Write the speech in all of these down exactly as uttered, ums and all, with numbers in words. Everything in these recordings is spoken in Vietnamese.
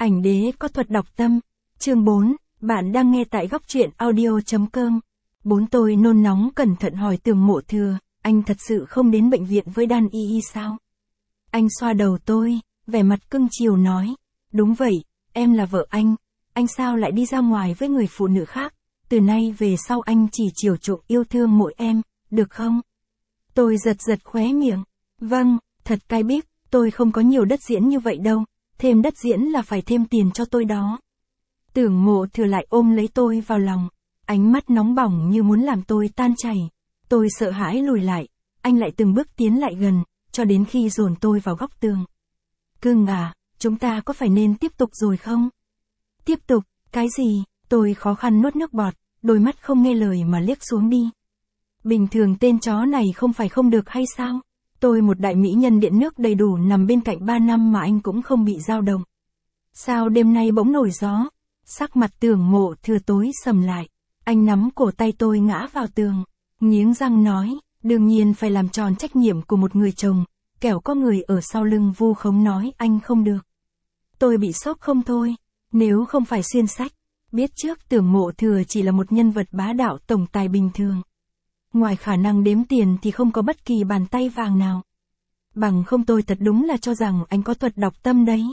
Ảnh đế có thuật đọc tâm. Chương bốn, bạn đang nghe tại góc truyện audio.com. Bốn tôi nôn nóng cẩn thận hỏi Tưởng Mộ Thừa, anh thật sự không đến bệnh viện với Đan Y Y sao? Anh xoa đầu tôi, vẻ mặt cưng chiều nói, đúng vậy, em là vợ anh, anh sao lại đi ra ngoài với người phụ nữ khác, từ nay về sau anh chỉ chiều chuộng yêu thương mỗi em, được không? Tôi giật giật khóe miệng, vâng, thật cay biết, tôi không có nhiều đất diễn như vậy đâu, thêm đất diễn là phải thêm tiền cho tôi đó. Tưởng Mộ Thừa lại ôm lấy tôi vào lòng, ánh mắt nóng bỏng như muốn làm tôi tan chảy. Tôi sợ hãi lùi lại, anh lại từng bước tiến lại gần, cho đến khi dồn tôi vào góc tường. Cưng à, chúng ta có phải nên tiếp tục rồi không? Tiếp tục, cái gì? Tôi khó khăn nuốt nước bọt, đôi mắt không nghe lời mà liếc xuống đi. Bình thường tên chó này không phải không được hay sao? Tôi một đại mỹ nhân điện nước đầy đủ nằm bên cạnh ba năm mà anh cũng không bị dao động. Sao đêm nay bỗng nổi gió? Sắc mặt Tưởng Mộ Thừa tối sầm lại. Anh nắm cổ tay tôi ngã vào tường, nghiến răng nói, đương nhiên phải làm tròn trách nhiệm của một người chồng, kẻo có người ở sau lưng vu khống nói anh không được. Tôi bị sốc không thôi, nếu không phải xuyên sách, biết trước Tưởng Mộ Thừa chỉ là một nhân vật bá đạo tổng tài bình thường. Ngoài khả năng đếm tiền thì không có bất kỳ bàn tay vàng nào. Bằng không tôi thật đúng là cho rằng anh có thuật đọc tâm đấy.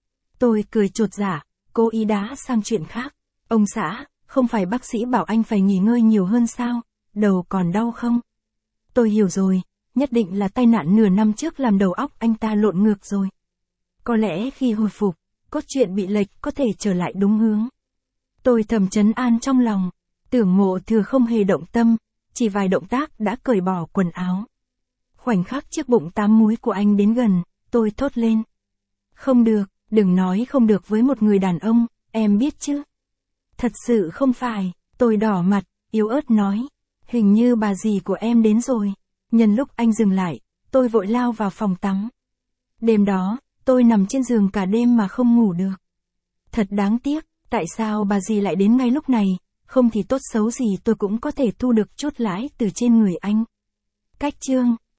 Tôi cười chột dạ, cố ý đá sang chuyện khác. Ông xã, không phải bác sĩ bảo anh phải nghỉ ngơi nhiều hơn sao, đầu còn đau không? Tôi hiểu rồi, nhất định là tai nạn nửa năm trước làm đầu óc anh ta lộn ngược rồi. Có lẽ khi hồi phục, cốt truyện bị lệch có thể trở lại đúng hướng. Tôi thầm trấn an trong lòng, Tưởng Mộ Thừa không hề động tâm, chỉ vài động tác đã cởi bỏ quần áo. Khoảnh khắc chiếc bụng tám múi của anh đến gần, tôi thốt lên. Không được, đừng nói không được với một người đàn ông, em biết chứ. Thật sự không phải, tôi đỏ mặt, yếu ớt nói. Hình như bà dì của em đến rồi. Nhân lúc anh dừng lại, tôi vội lao vào phòng tắm. Đêm đó, tôi nằm trên giường cả đêm mà không ngủ được. Thật đáng tiếc, tại sao bà dì lại đến ngay lúc này, không thì tốt xấu gì tôi cũng có thể thu được chút lãi từ trên người anh. Cách chương